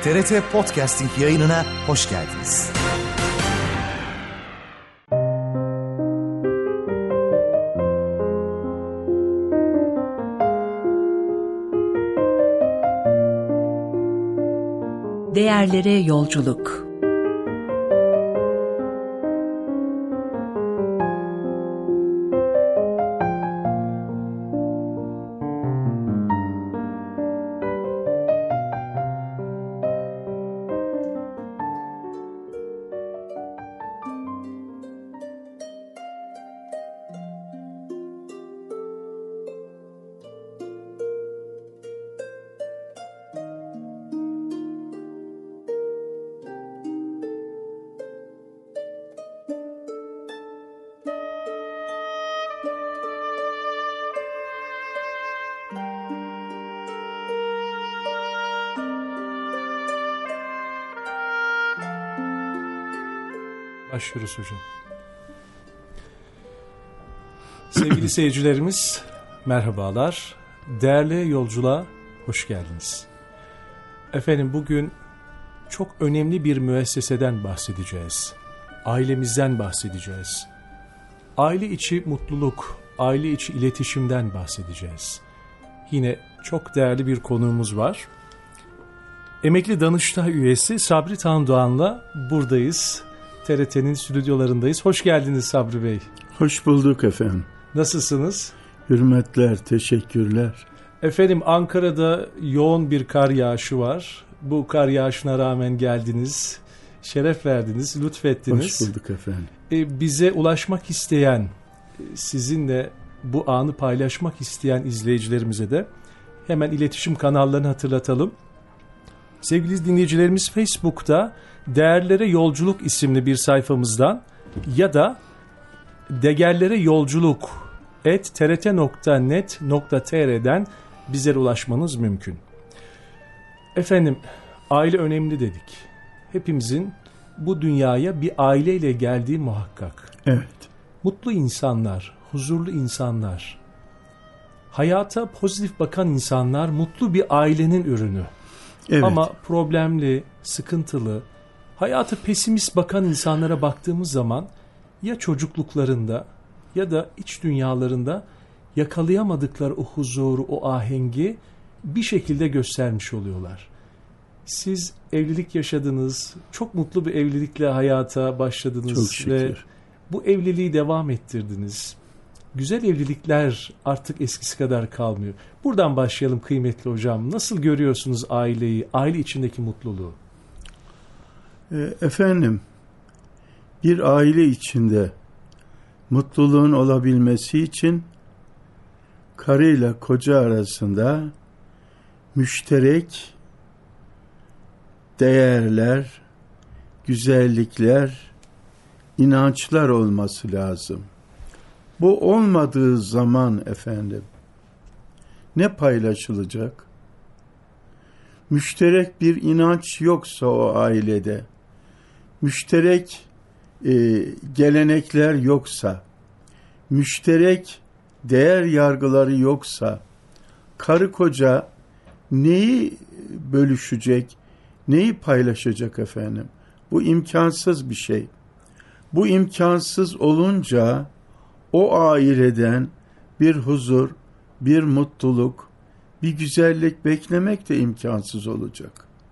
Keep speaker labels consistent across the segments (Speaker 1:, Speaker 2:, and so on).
Speaker 1: TRT Podcasting yayınına hoş geldiniz.
Speaker 2: Değerlere yolculuk.
Speaker 3: Başlıyoruz hocam. Sevgili seyircilerimiz, merhabalar. Değerli yolculuğa hoş geldiniz. Efendim bugün çok önemli bir müesseseden bahsedeceğiz. Ailemizden bahsedeceğiz. Aile içi mutluluk, aile içi iletişimden bahsedeceğiz. Yine çok değerli bir konuğumuz var. Emekli Danıştay üyesi Sabri Tandoğan'la buradayız. TRT'nin stüdyolarındayız. Hoş geldiniz Sabri Bey.
Speaker 4: Hoş bulduk efendim.
Speaker 3: Nasılsınız?
Speaker 4: Hürmetler, teşekkürler.
Speaker 3: Efendim Ankara'da yoğun bir kar yağışı var. Bu kar yağışına rağmen geldiniz, şeref verdiniz, lütfettiniz.
Speaker 4: Hoş bulduk efendim.
Speaker 3: Bize ulaşmak isteyen, sizinle bu anı paylaşmak isteyen izleyicilerimize de hemen iletişim kanallarını hatırlatalım. Sevgili dinleyicilerimiz, Facebook'ta Değerlere Yolculuk isimli bir sayfamızdan ya da Değerlere Yolculuk @trt.net.tr'den bizlere ulaşmanız mümkün. Efendim, aile önemli dedik. Hepimizin bu dünyaya bir aileyle geldiği muhakkak.
Speaker 4: Evet.
Speaker 3: Mutlu insanlar, huzurlu insanlar, hayata pozitif bakan insanlar mutlu bir ailenin ürünü.
Speaker 4: Evet.
Speaker 3: Ama problemli, sıkıntılı, hayata pesimist bakan insanlara baktığımız zaman ya çocukluklarında ya da iç dünyalarında yakalayamadıkları o huzuru, o ahengi bir şekilde göstermiş oluyorlar. Siz evlilik yaşadınız, çok mutlu bir evlilikle hayata başladınız ve bu evliliği devam ettirdiniz. Güzel evlilikler artık eskisi kadar kalmıyor. Buradan başlayalım kıymetli hocam. Nasıl görüyorsunuz aileyi, aile içindeki mutluluğu?
Speaker 4: Efendim, bir aile içinde mutluluğun olabilmesi için karıyla koca arasında müşterek değerler, güzellikler, inançlar olması lazım. Bu olmadığı zaman efendim ne paylaşılacak? Müşterek bir inanç yoksa o ailede, müşterek gelenekler yoksa, müşterek değer yargıları yoksa, karı koca neyi bölüşecek, neyi paylaşacak efendim? Bu imkansız bir şey. Bu imkansız olunca o aileden bir huzur, bir mutluluk, bir güzellik beklemek de imkansız olacak.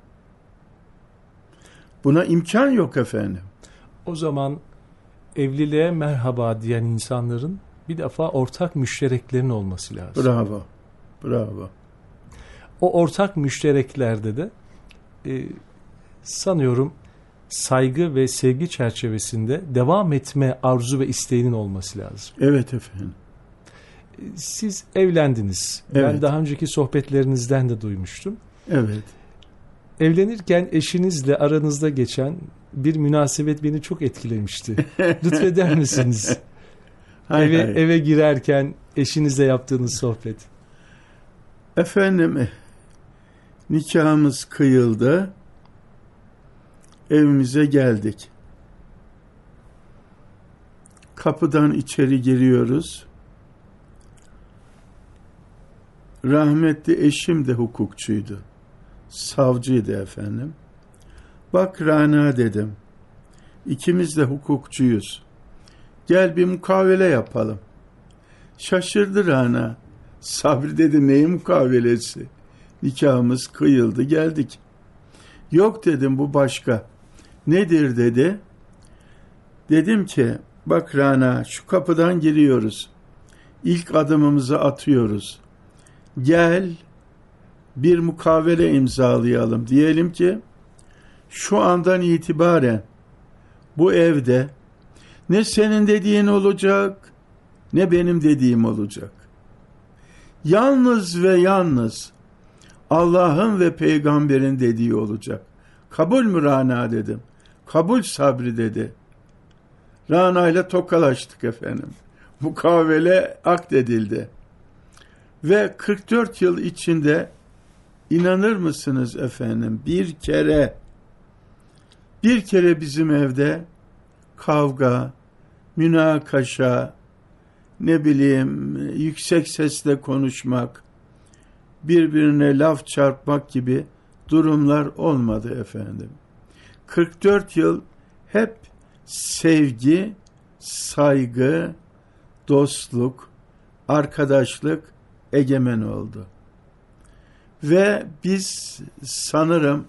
Speaker 4: Buna imkan yok efendim.
Speaker 3: O zaman evliliğe merhaba diyen insanların bir defa ortak müştereklerin olması lazım.
Speaker 4: Bravo, bravo.
Speaker 3: O ortak müştereklerde de sanıyorum saygı ve sevgi çerçevesinde devam etme arzu ve isteğinin olması lazım.
Speaker 4: Evet efendim.
Speaker 3: Siz evlendiniz.
Speaker 4: Evet.
Speaker 3: Ben daha önceki sohbetlerinizden de duymuştum.
Speaker 4: Evet.
Speaker 3: Evlenirken eşinizle aranızda geçen bir münasebet beni çok etkilemişti. Lütfeder misiniz? Eve girerken eşinizle yaptığınız sohbet.
Speaker 4: Efendim, nikahımız kıyıldı. Evimize geldik. Kapıdan içeri giriyoruz. Rahmetli eşim de hukukçuydu. Savcıydı efendim. Bak Rana dedim. İkimiz de hukukçuyuz. Gel bir mukavele yapalım. Şaşırdı Rana. Sabri dedi, neyin mukavelesi? Nikahımız kıyıldı, geldik. Yok dedim, bu başka. Nedir dedi. Dedim ki, bak Rana, şu kapıdan giriyoruz. İlk adımımızı atıyoruz. Gel bir mukavele imzalayalım. Diyelim ki şu andan itibaren bu evde ne senin dediğin olacak, ne benim dediğim olacak. Yalnız ve yalnız Allah'ın ve peygamberin dediği olacak. Kabul mü Rana dedim. Kabul Sabri dedi. Rana ile tokalaştık efendim. Mukavele akdedildi. Ve 44 yıl içinde, inanır mısınız efendim, bir kere bizim evde kavga, münakaşa, ne bileyim yüksek sesle konuşmak, birbirine laf çarpmak gibi durumlar olmadı efendim. 44 yıl hep sevgi, saygı, dostluk, arkadaşlık egemen oldu. Ve biz sanırım,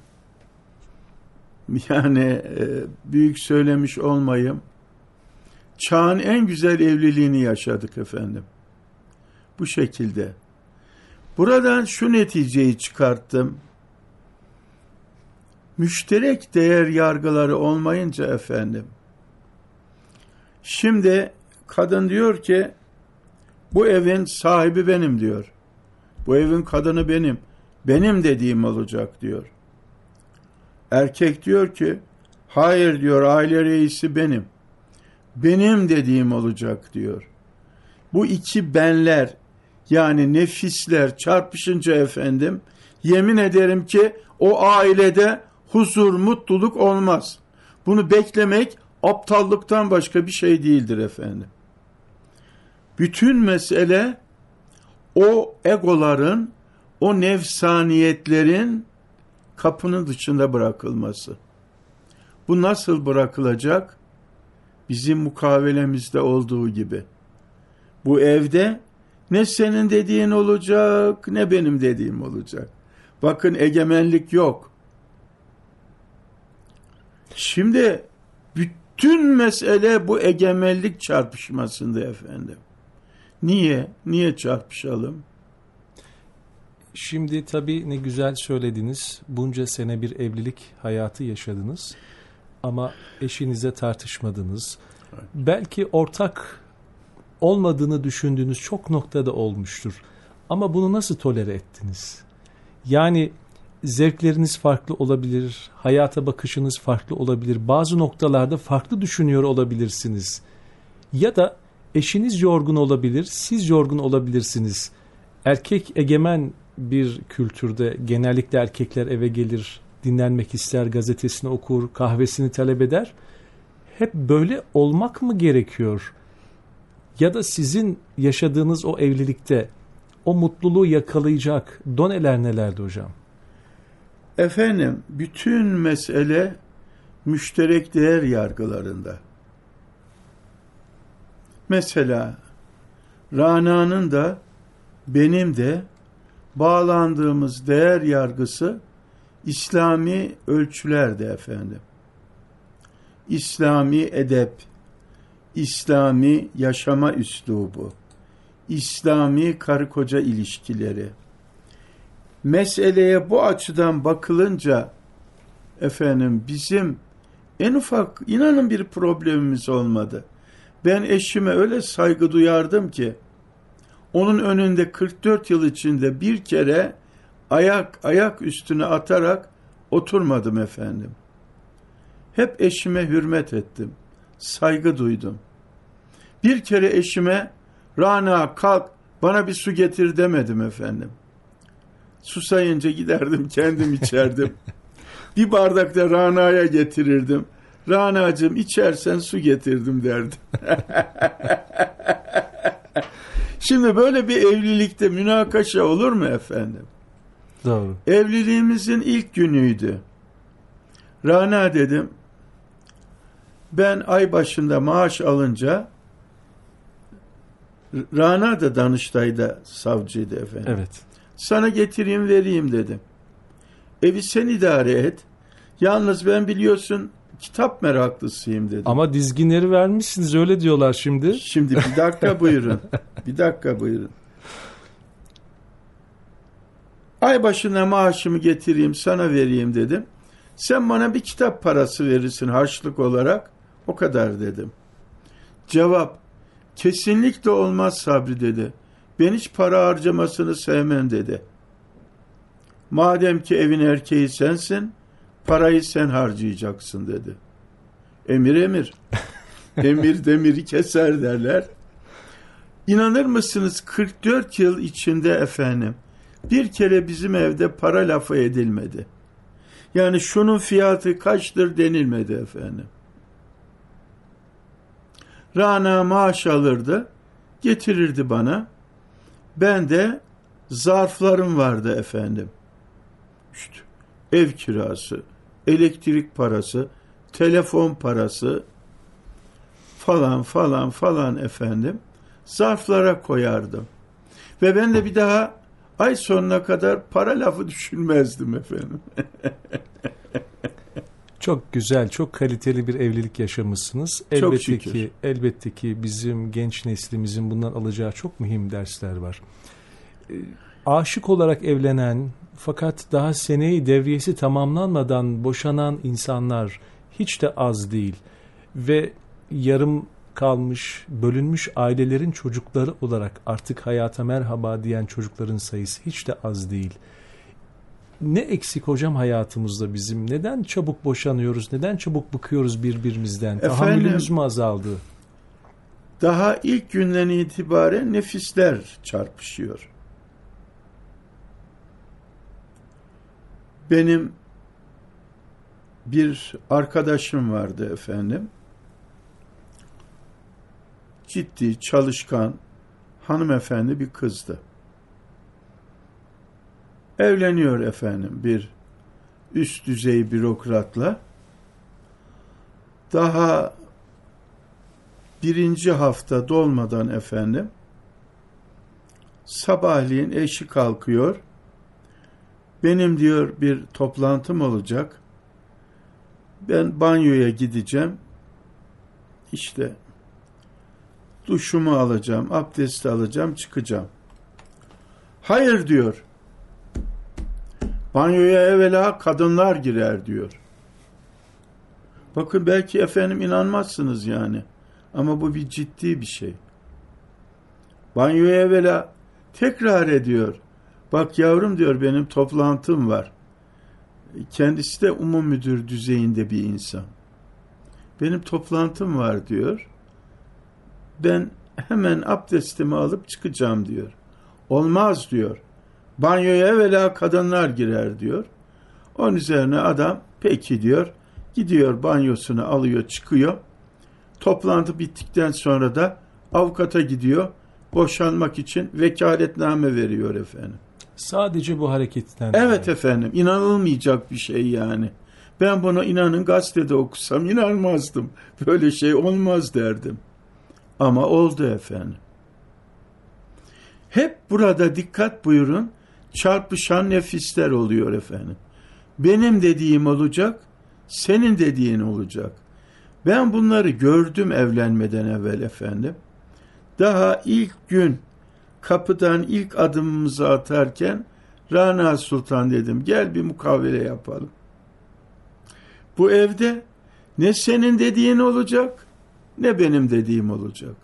Speaker 4: yani büyük söylemiş olmayayım, çağın en güzel evliliğini yaşadık efendim. Bu şekilde. Buradan şu neticeyi çıkarttım. Müşterek değer yargıları olmayınca efendim, şimdi kadın diyor ki, bu evin sahibi benim diyor. Bu evin kadını benim. Benim dediğim olacak diyor. Erkek diyor ki, hayır diyor, aile reisi benim. Benim dediğim olacak diyor. Bu iki benler, yani nefisler çarpışınca efendim, yemin ederim ki o ailede huzur, mutluluk olmaz. Bunu beklemek aptallıktan başka bir şey değildir efendim. Bütün mesele o egoların, o nefsaniyetlerin kapının dışında bırakılması. Bu nasıl bırakılacak? Bizim mukavelemizde olduğu gibi. Bu evde ne senin dediğin olacak, ne benim dediğim olacak. Bakın, egemenlik yok. Şimdi bütün mesele bu egemenlik çarpışmasında efendim. Niye? Niye çarpışalım?
Speaker 3: Şimdi tabii ne güzel söylediniz. Bunca sene bir evlilik hayatı yaşadınız. Ama eşinize tartışmadınız. Evet. Belki ortak olmadığını düşündüğünüz çok noktada olmuştur. Ama bunu nasıl tolere ettiniz? Yani zevkleriniz farklı olabilir, hayata bakışınız farklı olabilir, bazı noktalarda farklı düşünüyor olabilirsiniz. Ya da eşiniz yorgun olabilir, siz yorgun olabilirsiniz. Erkek egemen bir kültürde genellikle erkekler eve gelir, dinlenmek ister, gazetesini okur, kahvesini talep eder. Hep böyle olmak mı gerekiyor? Ya da sizin yaşadığınız o evlilikte o mutluluğu yakalayacak doneler nelerdi hocam?
Speaker 4: Efendim, bütün mesele müşterek değer yargılarında. Mesela Rana'nın da benim de bağlandığımız değer yargısı İslami ölçülerde efendim. İslami edep, İslami yaşama üslubu, İslami karı koca ilişkileri. Meseleye bu açıdan bakılınca efendim bizim en ufak, inanın, bir problemimiz olmadı. Ben eşime öyle saygı duyardım ki onun önünde 44 yıl içinde bir kere ayak üstüne atarak oturmadım efendim. Hep eşime hürmet ettim. Saygı duydum. Bir kere eşime Rana kalk bana bir su getir demedim efendim. Susayınca giderdim kendim içerdim. Bir bardak da Rana'ya getirirdim. Rana'cığım içersen su getirdim derdim. Şimdi böyle bir evlilikte münakaşa olur mu efendim?
Speaker 3: Doğru.
Speaker 4: Evliliğimizin ilk günüydü. Rana dedim, ben ay başında maaş alınca, Rana da Danıştay'da savcıydı efendim.
Speaker 3: Evet.
Speaker 4: Sana getireyim vereyim dedim. Evi sen idare et. Yalnız ben biliyorsun kitap meraklısıyım dedim.
Speaker 3: Ama dizginleri vermişsiniz, öyle diyorlar şimdi.
Speaker 4: Şimdi bir dakika buyurun. Bir dakika buyurun. Ay başına maaşımı getireyim sana vereyim dedim. Sen bana bir kitap parası verirsin harçlık olarak. O kadar dedim. Cevap, kesinlikle olmaz Sabri dedi. Ben hiç para harcamasını sevmem dedi. Madem ki evin erkeği sensin, parayı sen harcayacaksın dedi. Emir emir. Emir demiri keser derler. İnanır mısınız 44 yıl içinde efendim bir kere bizim evde para lafı edilmedi. Yani şunun fiyatı kaçtır denilmedi efendim. Rana maaş alırdı, getirirdi bana. Ben de zarflarım vardı efendim. İşte ev kirası, elektrik parası, telefon parası falan falan falan efendim. Zarflara koyardım. Ve ben de bir daha ay sonuna kadar para lafı düşünmezdim efendim.
Speaker 3: Çok güzel, çok kaliteli bir evlilik yaşamışsınız.
Speaker 4: Çok şükür.
Speaker 3: Elbette ki bizim genç neslimizin bundan alacağı çok mühim dersler var. Aşık olarak evlenen fakat daha seneyi devriyesi tamamlanmadan boşanan insanlar hiç de az değil. Ve yarım kalmış, bölünmüş ailelerin çocukları olarak artık hayata merhaba diyen çocukların sayısı hiç de az değil. Ne eksik hocam hayatımızda bizim? Neden çabuk boşanıyoruz? Neden çabuk bıkıyoruz birbirimizden? Tahammülümüz mü azaldı?
Speaker 4: Daha ilk günden itibaren nefisler çarpışıyor. Benim bir arkadaşım vardı efendim. Ciddi, çalışkan, hanımefendi bir kızdı. Evleniyor efendim bir üst düzey bürokratla. Daha birinci hafta dolmadan efendim sabahleyin eşi kalkıyor. Benim diyor bir toplantım olacak. Ben banyoya gideceğim. İşte duşumu alacağım, abdesti alacağım, çıkacağım. Hayır diyor. Banyoya evvela kadınlar girer diyor. Bakın belki efendim inanmazsınız yani. Ama bu bir ciddi bir şey. Banyoya evvela tekrar ediyor. Bak yavrum diyor benim toplantım var. Kendisi de umum müdür düzeyinde bir insan. Benim toplantım var diyor. Ben hemen abdestimi alıp çıkacağım diyor. Olmaz diyor. Banyoya evvela kadınlar girer diyor. Onun üzerine adam peki diyor. Gidiyor banyosunu alıyor çıkıyor. Toplantı bittikten sonra da avukata gidiyor. Boşanmak için vekaletname veriyor efendim.
Speaker 3: Sadece bu hareketten.
Speaker 4: Evet efendim inanılmayacak bir şey yani. Ben bunu inanın gazetede okusam inanmazdım. Böyle şey olmaz derdim. Ama oldu efendim. Hep burada dikkat buyurun. Çarpışan nefisler oluyor efendim. Benim dediğim olacak, senin dediğin olacak. Ben bunları gördüm evlenmeden evvel efendim. Daha ilk gün kapıdan ilk adımımızı atarken Rana Sultan dedim gel bir mukavele yapalım. Bu evde ne senin dediğin olacak ne benim dediğim olacak.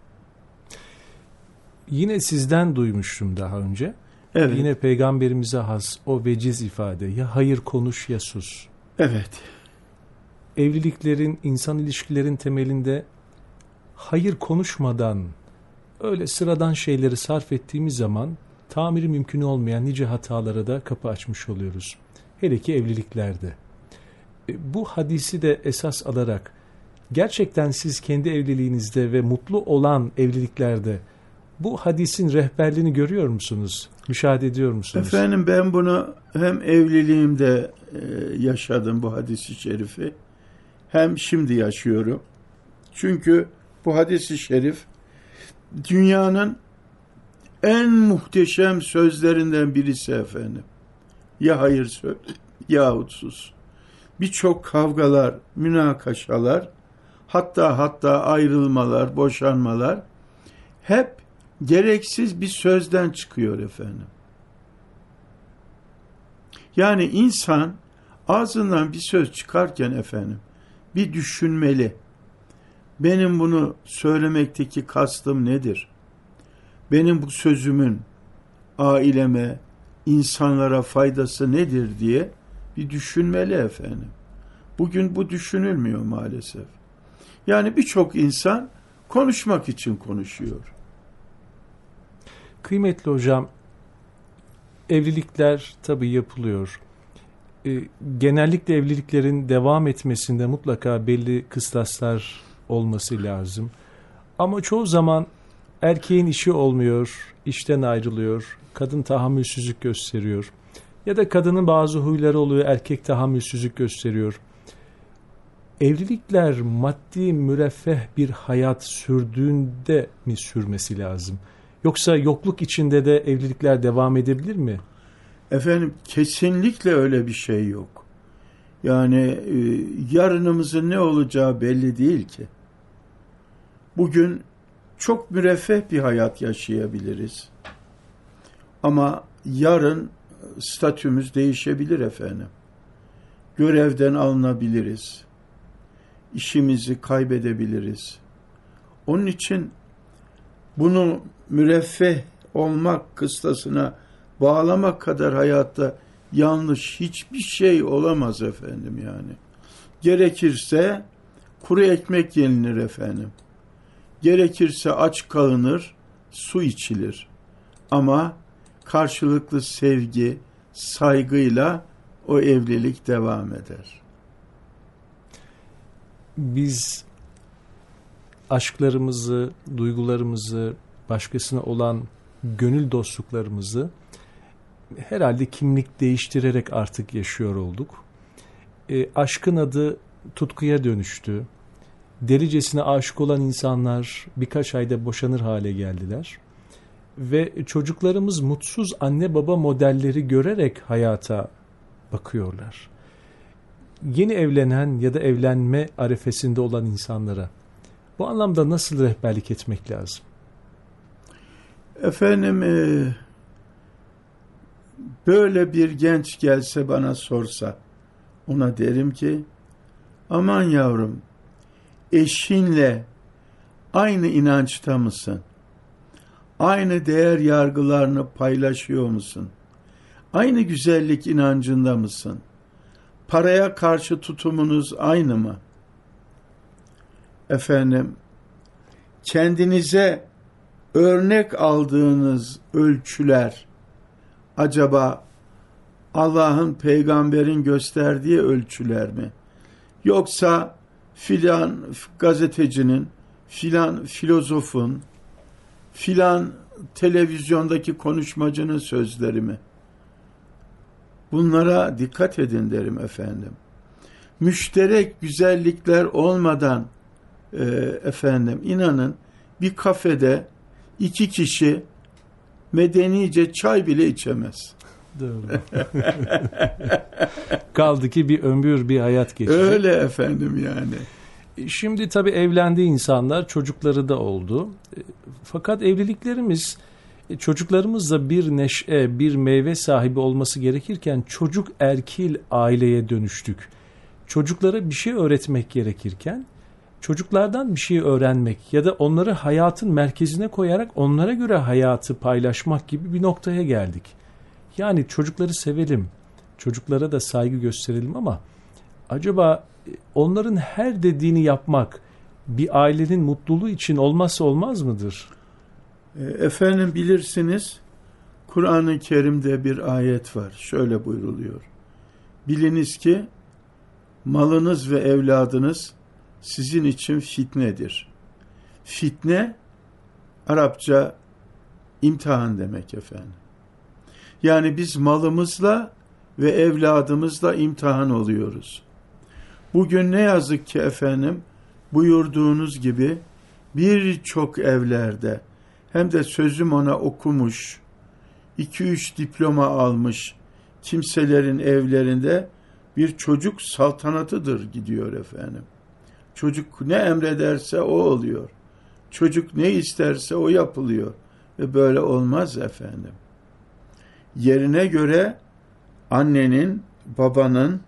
Speaker 3: Yine sizden duymuştum daha önce.
Speaker 4: Evet.
Speaker 3: Yine peygamberimize has o veciz ifade ya hayır konuş ya sus.
Speaker 4: Evet.
Speaker 3: Evliliklerin, insan ilişkilerin temelinde hayır konuşmadan öyle sıradan şeyleri sarf ettiğimiz zaman tamiri mümkün olmayan nice hatalara da kapı açmış oluyoruz. Hele ki evliliklerde. Bu hadisi de esas alarak gerçekten siz kendi evliliğinizde ve mutlu olan evliliklerde bu hadisin rehberliğini görüyor musunuz? Müşahede ediyor musunuz?
Speaker 4: Efendim ben bunu hem evliliğimde yaşadım bu hadis-i şerifi, hem şimdi yaşıyorum. Çünkü bu hadis-i şerif dünyanın en muhteşem sözlerinden birisi efendim. Ya hayır söyle yahut sus. Birçok kavgalar, münakaşalar, hatta ayrılmalar, boşanmalar hep gereksiz bir sözden çıkıyor efendim. Yani insan ağzından bir söz çıkarken efendim bir düşünmeli. Benim bunu söylemekteki kastım nedir? Benim bu sözümün aileme, insanlara faydası nedir diye bir düşünmeli efendim. Bugün bu düşünülmüyor maalesef. Yani birçok insan konuşmak için konuşuyor.
Speaker 3: Kıymetli hocam, evlilikler tabii yapılıyor. Genellikle evliliklerin devam etmesinde mutlaka belli kıstaslar olması lazım. Ama çoğu zaman erkeğin işi olmuyor, işten ayrılıyor, kadın tahammülsüzlük gösteriyor. Ya da kadının bazı huyları oluyor, erkek tahammülsüzlük gösteriyor. Evlilikler maddi müreffeh bir hayat sürdüğünde mi sürmesi lazım? Yoksa yokluk içinde de evlilikler devam edebilir mi?
Speaker 4: Efendim kesinlikle öyle bir şey yok. Yani yarınımızın ne olacağı belli değil ki. Bugün çok müreffeh bir hayat yaşayabiliriz. Ama yarın statümüz değişebilir efendim. Görevden alınabiliriz. İşimizi kaybedebiliriz. Onun için bunu müreffeh olmak kıstasına bağlamak kadar hayatta yanlış hiçbir şey olamaz efendim yani. Gerekirse kuru ekmek yenilir efendim. Gerekirse aç kalınır, su içilir. Ama karşılıklı sevgi, saygıyla o evlilik devam eder.
Speaker 3: Biz aşklarımızı, duygularımızı, başkasına olan gönül dostluklarımızı herhalde kimlik değiştirerek artık yaşıyor olduk. Aşkın adı tutkuya dönüştü. Delicesine aşık olan insanlar birkaç ayda boşanır hale geldiler. Ve çocuklarımız mutsuz anne baba modelleri görerek hayata bakıyorlar. Yeni evlenen ya da evlenme arefesinde olan insanlara bu anlamda nasıl rehberlik etmek lazım?
Speaker 4: Efendim böyle bir genç gelse bana sorsa ona derim ki aman yavrum eşinle aynı inançta mısın? Aynı değer yargılarını paylaşıyor musun? Aynı güzellik inancında mısın? Paraya karşı tutumunuz aynı mı? Efendim, kendinize örnek aldığınız ölçüler acaba Allah'ın, peygamberin gösterdiği ölçüler mi? Yoksa filan gazetecinin, filan filozofun, filan televizyondaki konuşmacının sözleri mi? Bunlara dikkat edin derim efendim. Müşterek güzellikler olmadan efendim inanın bir kafede 2 kişi medenice çay bile içemez.
Speaker 3: Doğru. Kaldı ki bir ömür, bir hayat geçecek.
Speaker 4: Öyle efendim yani.
Speaker 3: Şimdi tabii evlendi insanlar, çocukları da oldu. Fakat evliliklerimiz çocuklarımızla bir neşe, bir meyve sahibi olması gerekirken çocuk erkil aileye dönüştük. Çocuklara bir şey öğretmek gerekirken çocuklardan bir şey öğrenmek ya da onları hayatın merkezine koyarak onlara göre hayatı paylaşmak gibi bir noktaya geldik. Yani çocukları sevelim, çocuklara da saygı gösterelim ama acaba onların her dediğini yapmak bir ailenin mutluluğu için olmazsa olmaz mıdır?
Speaker 4: Efendim bilirsiniz Kur'an-ı Kerim'de bir ayet var. Şöyle buyruluyor. Biliniz ki malınız ve evladınız sizin için fitnedir. Fitne Arapça imtihan demek efendim. Yani biz malımızla ve evladımızla imtihan oluyoruz. Bugün ne yazık ki efendim, buyurduğunuz gibi birçok evlerde, hem de sözüm ona okumuş, 2-3 diploma almış kimselerin evlerinde bir çocuk saltanatıdır gidiyor efendim. Çocuk ne emrederse o oluyor. Çocuk ne isterse o yapılıyor. Ve böyle olmaz efendim. Yerine göre annenin, babanın,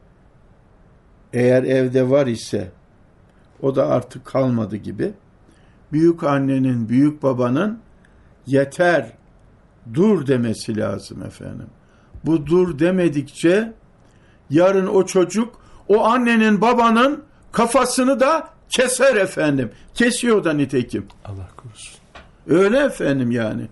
Speaker 4: eğer evde var ise, o da artık kalmadı gibi, büyük annenin, büyük babanın yeter, dur demesi lazım efendim. Bu dur demedikçe yarın o çocuk o annenin, babanın kafasını da keser efendim. Kesiyor da nitekim.
Speaker 3: Allah korusun.
Speaker 4: Öyle efendim yani.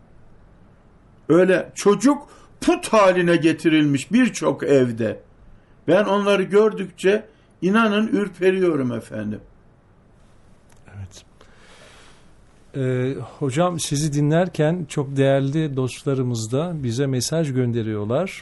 Speaker 4: Öyle çocuk put haline getirilmiş birçok evde. Ben onları gördükçe inanın ürperiyorum efendim.
Speaker 3: Evet. Hocam sizi dinlerken çok değerli dostlarımız da bize mesaj gönderiyorlar.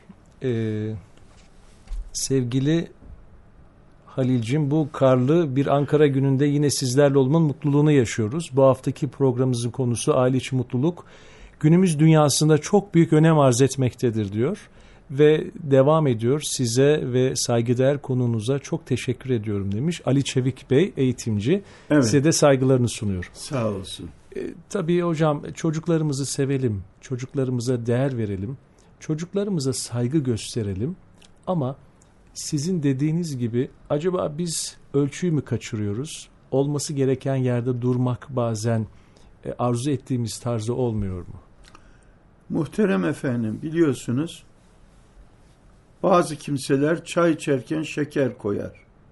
Speaker 3: Sevgili Halil'cim, bu karlı bir Ankara gününde yine sizlerle olmanın mutluluğunu yaşıyoruz. Bu haftaki programımızın konusu aile içi mutluluk. Günümüz dünyasında çok büyük önem arz etmektedir diyor. Ve devam ediyor, size ve saygıdeğer konuğunuza çok teşekkür ediyorum demiş. Ali Çevik Bey, eğitimci. Evet. Size de saygılarını sunuyor.
Speaker 4: Sağ olsun.
Speaker 3: Tabii hocam, çocuklarımızı sevelim, çocuklarımıza değer verelim, çocuklarımıza saygı gösterelim. Ama sizin dediğiniz gibi acaba biz ölçüyü mü kaçırıyoruz? Olması gereken yerde durmak bazen arzu ettiğimiz tarzda olmuyor mu?
Speaker 4: Muhterem efendim, biliyorsunuz bazı kimseler çay içerken şeker koyar.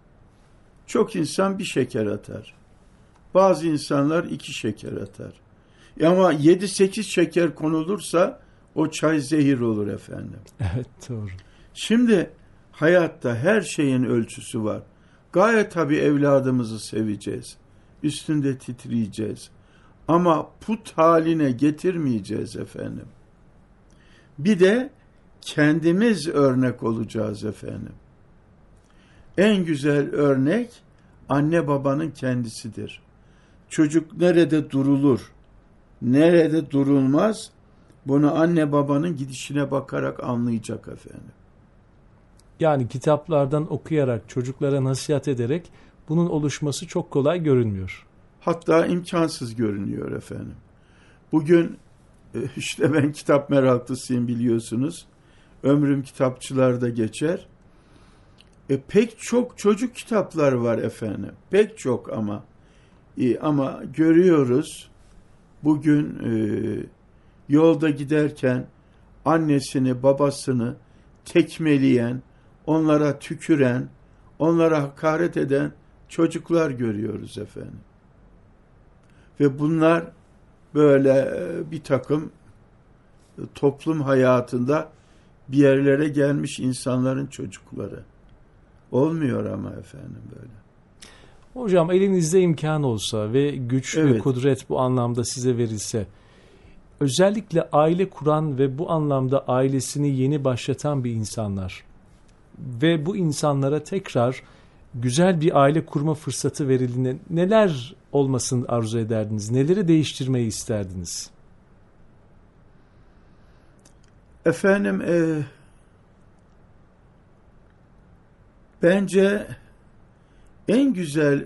Speaker 4: Çok insan bir şeker atar. Bazı insanlar 2 şeker atar. Ama 7-8 şeker konulursa o çay zehir olur efendim.
Speaker 3: Evet, doğru.
Speaker 4: Şimdi hayatta her şeyin ölçüsü var. Gayet tabii evladımızı seveceğiz. Üstünde titreyeceğiz. Ama put haline getirmeyeceğiz efendim. Bir de kendimiz örnek olacağız efendim. En güzel örnek anne babanın kendisidir. Çocuk nerede durulur, nerede durulmaz, bunu anne babanın gidişine bakarak anlayacak efendim.
Speaker 3: Yani kitaplardan okuyarak, çocuklara nasihat ederek bunun oluşması çok kolay görünmüyor.
Speaker 4: Hatta imkansız görünüyor efendim. Bugün işte ben kitap meraklısıyım biliyorsunuz. Ömrüm kitapçılarda geçer. Pek çok çocuk kitaplar var efendim. Pek çok ama görüyoruz bugün yolda giderken annesini, babasını tekmeleyen, onlara tüküren, onlara hakaret eden çocuklar görüyoruz efendim. Ve bunlar böyle bir takım toplum hayatında bir yerlere gelmiş insanların çocukları. Olmuyor ama efendim böyle.
Speaker 3: Hocam, elinizde imkan olsa ve güç
Speaker 4: evet,
Speaker 3: ve kudret bu anlamda size verilse, özellikle aile kuran ve bu anlamda ailesini yeni başlatan bir insanlar ve bu insanlara tekrar güzel bir aile kurma fırsatı verildiğinde neler olmasını arzu ederdiniz? Neleri değiştirmeyi isterdiniz?
Speaker 4: Efendim bence en güzel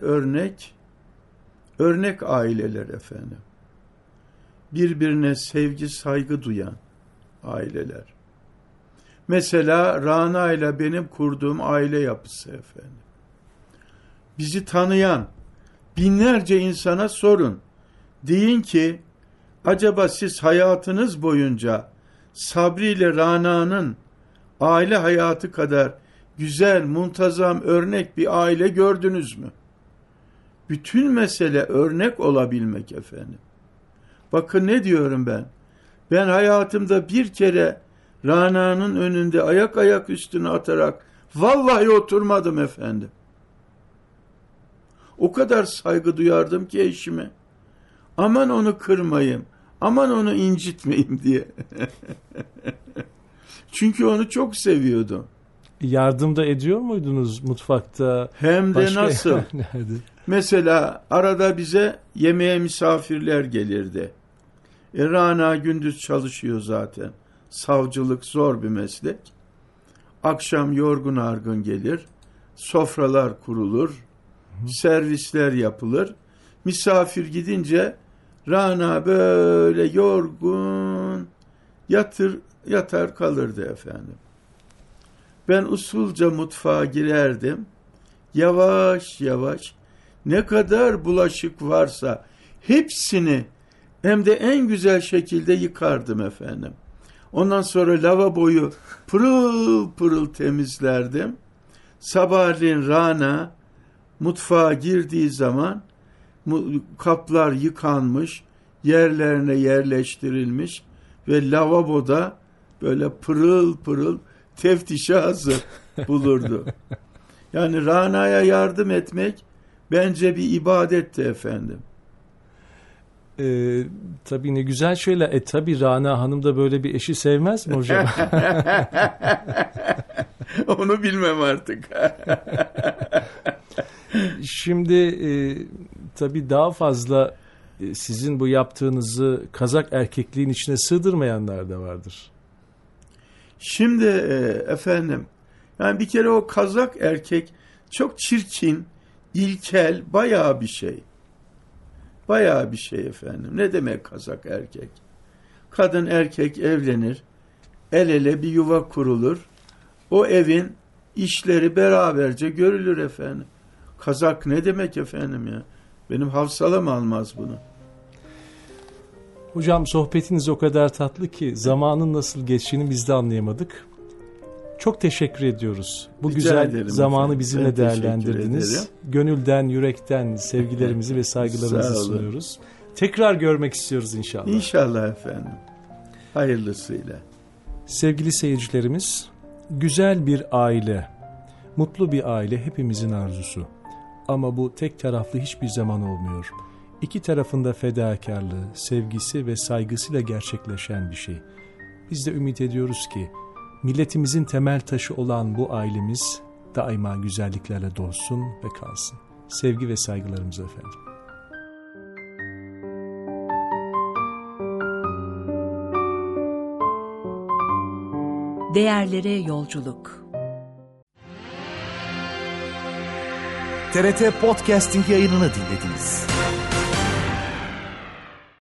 Speaker 4: örnek aileler efendim. Birbirine sevgi, saygı duyan aileler. Mesela Rana ile benim kurduğum aile yapısı efendim. Bizi tanıyan binlerce insana sorun. Deyin ki, acaba siz hayatınız boyunca Sabri ile Rana'nın aile hayatı kadar güzel, muntazam, örnek bir aile gördünüz mü? Bütün mesele örnek olabilmek efendim. Bakın ne diyorum ben. Ben hayatımda bir kere Rana'nın önünde ayak üstüne atarak vallahi oturmadım efendim. O kadar saygı duyardım ki eşime. Aman onu kırmayayım, aman onu incitmeyeyim diye. Çünkü onu çok seviyordum.
Speaker 3: Yardım da ediyor muydunuz mutfakta?
Speaker 4: Hem de nasıl?
Speaker 3: Nerede?
Speaker 4: Mesela arada bize yemeğe misafirler gelirdi. Rana gündüz çalışıyor zaten. Savcılık zor bir meslek. Akşam yorgun argın gelir. Sofralar kurulur. Servisler yapılır. Misafir gidince Rana böyle yorgun yatar kalırdı efendim. Ben usulca mutfağa girerdim. Yavaş yavaş ne kadar bulaşık varsa hepsini hem de en güzel şekilde yıkardım efendim. Ondan sonra lavaboyu pırıl pırıl temizlerdim. Sabahleyin Rana mutfağa girdiği zaman kaplar yıkanmış, yerlerine yerleştirilmiş ve lavaboda böyle pırıl pırıl teftişe hazır bulurdu. Yani Rana'ya yardım etmek bence bir ibadetti efendim.
Speaker 3: Tabii ne güzel şeyler. Tabii Rana Hanım da böyle bir eşi sevmez mi hocam?
Speaker 4: Onu bilmem artık.
Speaker 3: Şimdi tabii daha fazla sizin bu yaptığınızı Kazak erkekliğin içine sığdırmayanlar da vardır.
Speaker 4: Şimdi efendim, yani bir kere o Kazak erkek çok çirkin, ilkel, bayağı bir şey. Bayağı bir şey efendim. Ne demek Kazak erkek? Kadın erkek evlenir, el ele bir yuva kurulur. O evin işleri beraberce görülür efendim. Kazak ne demek efendim ya? Benim hafsalam almaz bunu.
Speaker 3: Hocam sohbetiniz o kadar tatlı ki zamanın nasıl geçtiğini biz de anlayamadık. Çok teşekkür ediyoruz. Bu
Speaker 4: Rica
Speaker 3: güzel zamanı
Speaker 4: efendim.
Speaker 3: bizimle
Speaker 4: Ben
Speaker 3: değerlendirdiniz. Gönülden, yürekten sevgilerimizi ve saygılarımızı sunuyoruz. Tekrar görmek istiyoruz inşallah.
Speaker 4: İnşallah efendim. Hayırlısıyla.
Speaker 3: Sevgili seyircilerimiz, güzel bir aile, mutlu bir aile hepimizin arzusu. Ama bu tek taraflı hiçbir zaman olmuyor. İki tarafında fedakarlığı, sevgisi ve saygısıyla gerçekleşen bir şey. Biz de ümit ediyoruz ki milletimizin temel taşı olan bu ailemiz daima güzelliklerle dolsun ve kalsın. Sevgi ve saygılarımız efendim.
Speaker 2: Değerlere yolculuk.
Speaker 1: TRT Podcasting yayınını dinlediniz.